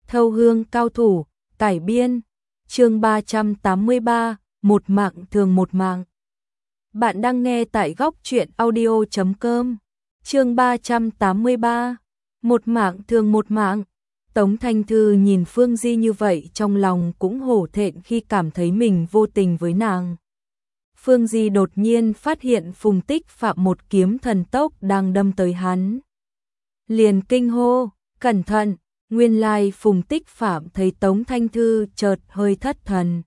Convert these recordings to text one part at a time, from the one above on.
Thâu hương cao thủ, cải biên, chương 383, một mạng thường một mạng. Bạn đang nghe tại góc truyện audio.com, chương 383, một mạng thường một mạng. Tống Thanh Thư nhìn Phương Di như vậy trong lòng cũng hổ thẹn khi cảm thấy mình vô tình với nàng. Phương Di đột nhiên phát hiện Phùng Tích Phạm một kiếm thần tốc đang đâm tới hắn. Liền kinh hô, cẩn thận, nguyên lai Phùng Tích Phạm thấy Tống Thanh Thư chợt hơi thất thần.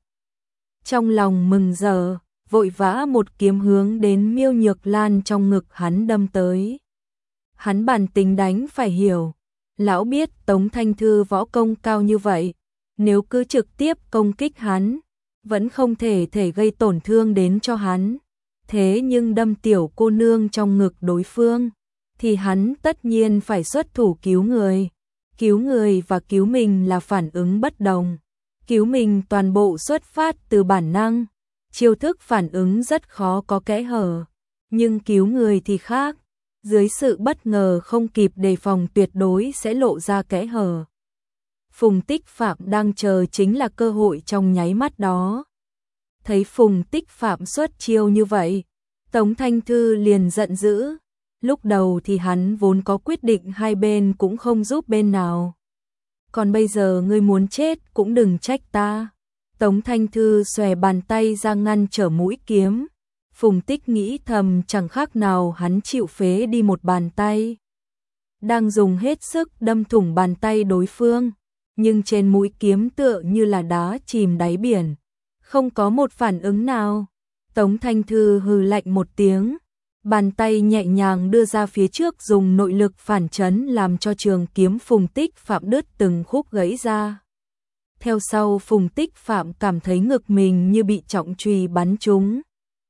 Trong lòng mừng rỡ, vội vã một kiếm hướng đến Miêu Nhược Lan trong ngực hắn đâm tới. Hắn bản tính đánh phải hiểu, lão biết Tống Thanh Thư võ công cao như vậy, nếu cứ trực tiếp công kích hắn, vẫn không thể gây tổn thương đến cho hắn. Thế nhưng đâm tiểu cô nương trong ngực đối phương, thì hắn tất nhiên phải xuất thủ cứu người. Cứu người và cứu mình là phản ứng bất đồng. Cứu mình toàn bộ xuất phát từ bản năng, chiêu thức phản ứng rất khó có kẽ hở. Nhưng cứu người thì khác, dưới sự bất ngờ không kịp đề phòng tuyệt đối sẽ lộ ra kẽ hở. Phùng Tích Phạm đang chờ chính là cơ hội trong nháy mắt đó. Thấy Phùng Tích Phạm xuất chiêu như vậy, Tống Thanh Thư liền giận dữ. Lúc đầu thì hắn vốn có quyết định hai bên cũng không giúp bên nào. Còn bây giờ ngươi muốn chết cũng đừng trách ta. Tống Thanh Thư xòe bàn tay ra ngăn trở mũi kiếm. Phùng Tích nghĩ thầm chẳng khác nào hắn chịu phế đi một bàn tay. Đang dùng hết sức đâm thủng bàn tay đối phương, nhưng trên mũi kiếm tựa như là đá chìm đáy biển, không có một phản ứng nào. Tống Thanh Thư hừ lạnh một tiếng, bàn tay nhẹ nhàng đưa ra phía trước dùng nội lực phản chấn làm cho trường kiếm Phùng Tích Phạm đứt từng khúc gãy ra. Theo sau Phùng Tích Phạm cảm thấy ngực mình như bị trọng chùy bắn trúng.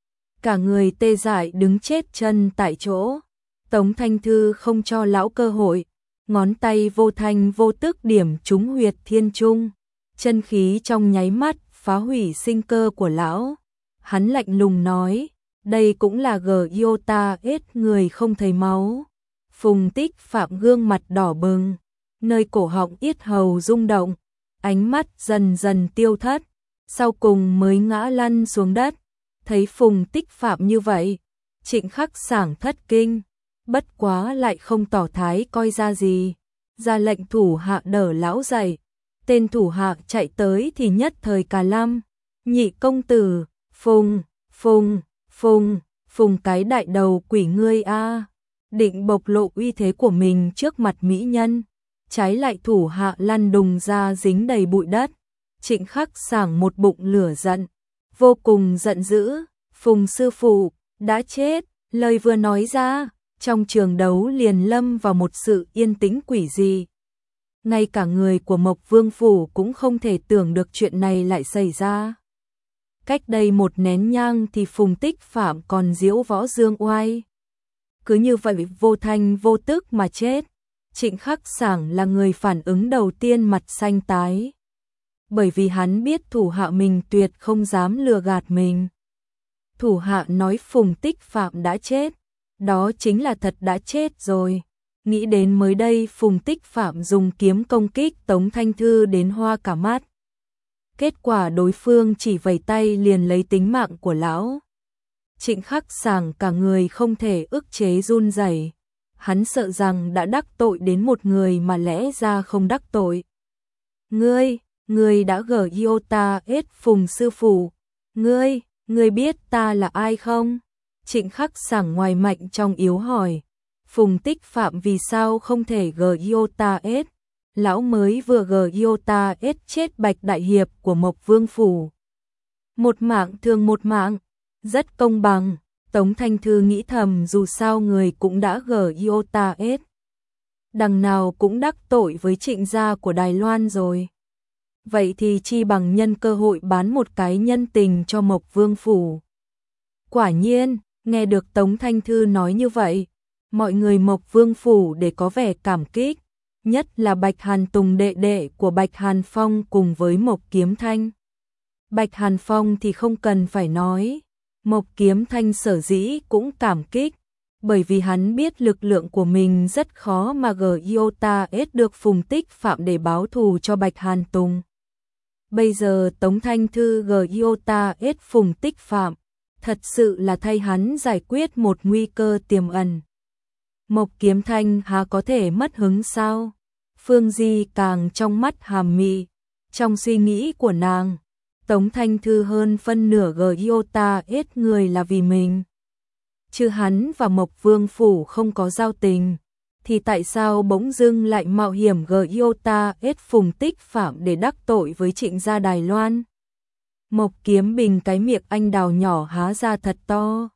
Cả người tê dại đứng chết chân tại chỗ. Tống Thanh Thư không cho lão cơ hội, ngón tay vô thanh vô tức điểm trúng huyệt thiên trung. Chân khí trong nháy mắt phá hủy sinh cơ của lão. Hắn lạnh lùng nói, đây cũng là Giota hết người không thấy máu. Phùng Tích Phạm gương mặt đỏ bừng, nơi cổ họng yết hầu rung động, ánh mắt dần dần tiêu thất, sau cùng mới ngã lăn xuống đất. Thấy Phùng Tích Phạm như vậy, Trịnh Khắc Sảng thất kinh, bất quá lại không tỏ thái coi ra gì, ra lệnh thủ hạ đỡ lão dậy. Tên thủ hạ chạy tới thì nhất thời cả lâm, nhị công tử, Phùng cái đại đầu quỷ ngươi a, định bộc lộ uy thế của mình trước mặt mỹ nhân, trái lại thủ hạ lăn đùng ra dính đầy bụi đất. Trịnh Khắc Sảng một bụng lửa giận, vô cùng giận dữ, Phùng sư phụ đã chết. Lời vừa nói ra, trong trường đấu liền lâm vào một sự yên tĩnh quỷ dị. Ngay cả người của Mộc Vương phủ cũng không thể tưởng được chuyện này lại xảy ra. Cách đây một nén nhang thì Phùng Tích Phạm còn diễu võ dương oai. Cứ như vậy vô thanh vô tức mà chết. Trịnh Khắc Sảng là người phản ứng đầu tiên mặt xanh tái. Bởi vì hắn biết thủ hạ mình tuyệt không dám lừa gạt mình. Thủ hạ nói Phùng Tích Phạm đã chết, đó chính là thật đã chết rồi. Nghĩ đến mới đây Phùng Tích Phạm dùng kiếm công kích Tống Thanh Thư đến hoa cả mắt. Kết quả đối phương chỉ vẩy tay liền lấy tính mạng của lão. Trịnh Khắc Sảng cả người không thể ức chế run rẩy. Hắn sợ rằng đã đắc tội đến một người mà lẽ ra không đắc tội. Ngươi đã Giota hết Phùng sư phụ. Ngươi biết ta là ai không? Trịnh Khắc Sảng ngoài mạnh trong yếu hỏi. Phùng Tích Phạm vì sao không thể Giota hết? Lão mới vừa Giota hết chết Bạch Đại Hiệp của Mộc Vương phủ. Một mạng thường một mạng, rất công bằng. Tống Thanh Thư nghĩ thầm dù sao người cũng đã Giota hết. Đằng nào cũng đắc tội với Trịnh gia của Đài Loan rồi. Vậy thì chi bằng nhân cơ hội bán một cái nhân tình cho Mộc Vương phủ. Quả nhiên, nghe được Tống Thanh Thư nói như vậy, mọi người Mộc Vương phủ để có vẻ cảm kích, nhất là Bạch Hàn Tùng đệ đệ của Bạch Hàn Phong cùng với Mộc Kiếm Thanh. Bạch Hàn Phong thì không cần phải nói, Mộc Kiếm Thanh sở dĩ cũng cảm kích, bởi vì hắn biết lực lượng của mình rất khó mà Giota ết được Phùng Tích Phạm để báo thù cho Bạch Hàn Tùng. Bây giờ Tống Thanh Thư Giota ết Phùng Tích Phạm, thật sự là thay hắn giải quyết một nguy cơ tiềm ẩn. Mộc Kiếm Thanh há có thể mất hứng sao? Phương Di càng trong mắt hàm mị, trong suy nghĩ của nàng, Tống Thanh Thư hơn phân nửa Giota ết người là vì mình. Chứ hắn và Mộc Vương Phủ không có giao tình, thì tại sao bỗng dưng lại mạo hiểm Giota ết Phùng Tích Phạm để đắc tội với Trịnh gia Đài Loan? Mộc Kiếm Bình cái miệng anh đào nhỏ há ra thật to.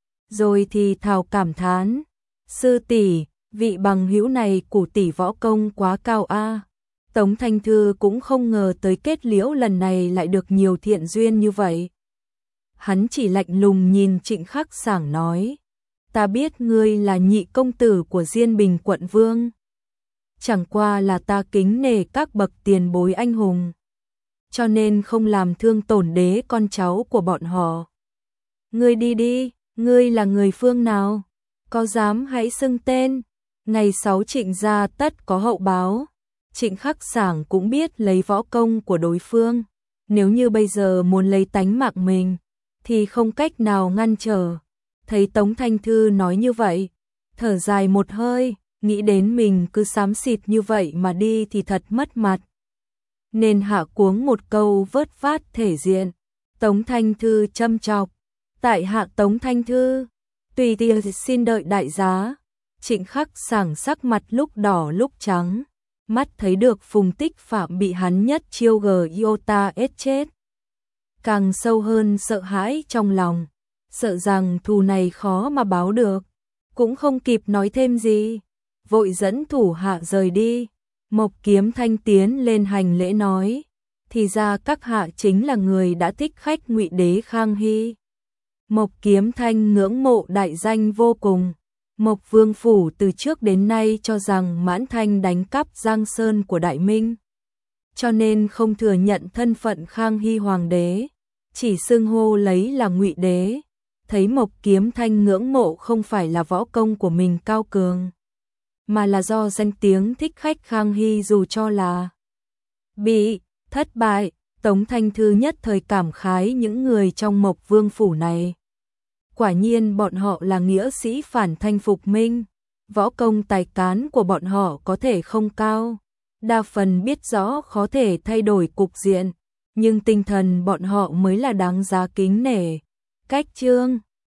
Rồi thì thào cảm thán, sư tỷ, vị bằng hữu này của tỷ võ công quá cao a. Tống Thanh Thư cũng không ngờ tới kết liễu lần này lại được nhiều thiện duyên như vậy. Hắn chỉ lạnh lùng nhìn Trịnh Khắc Sảng nói, ta biết ngươi là nhị công tử của Diên Bình quận vương. Chẳng qua là ta kính nể các bậc tiền bối anh hùng, cho nên không làm thương tổn đế con cháu của bọn họ. Ngươi đi đi, ngươi là người phương nào? Có dám hãy xưng tên, ngày 6 Trịnh gia tất có hậu báo. Trịnh Khắc Sảng cũng biết lấy võ công của đối phương, nếu như bây giờ muốn lấy tánh mạng mình, thì không cách nào ngăn trở. Thấy Tống Thanh Thư nói như vậy, thở dài một hơi, nghĩ đến mình cứ xám xịt như vậy mà đi thì thật mất mặt. Nên hạ cuống một câu vớt vát thể diện. Tống Thanh Thư châm chọc, tại hạ Tống Thanh Thư, tùy tiện xin đợi đại giá. Trịnh Khắc Sảng sắc mặt lúc đỏ lúc trắng, mắt thấy được Phùng Tích Phạm bị hắn nhất chiêu Giota ết chết. Càng sâu hơn sợ hãi trong lòng, sợ rằng thù này khó mà báo được, cũng không kịp nói thêm gì, vội dẫn thủ hạ rời đi. Mộc Kiếm Thanh tiến lên hành lễ nói, thì ra các hạ chính là người đã thích khách Ngụy đế Khang Hy. Mộc Kiếm Thanh ngưỡng mộ đại danh vô cùng. Mộc Vương Phủ từ trước đến nay cho rằng Mãn Thanh đánh cắp Giang Sơn của Đại Minh, cho nên không thừa nhận thân phận Khang Hy hoàng đế, chỉ xưng hô lấy là Ngụy đế. Thấy Mộc Kiếm Thanh ngưỡng mộ không phải là võ công của mình cao cường, mà là do danh tiếng thích khách Khang Hy dù cho là bị thất bại. Tống Thanh Thư nhất thời cảm khái những người trong Mộc Vương Phủ này. Quả nhiên bọn họ là nghĩa sĩ phản thanh phục minh, võ công tài cán của bọn họ có thể không cao, đa phần biết rõ khó thể thay đổi cục diện, nhưng tinh thần bọn họ mới là đáng giá kính nể. Cách chương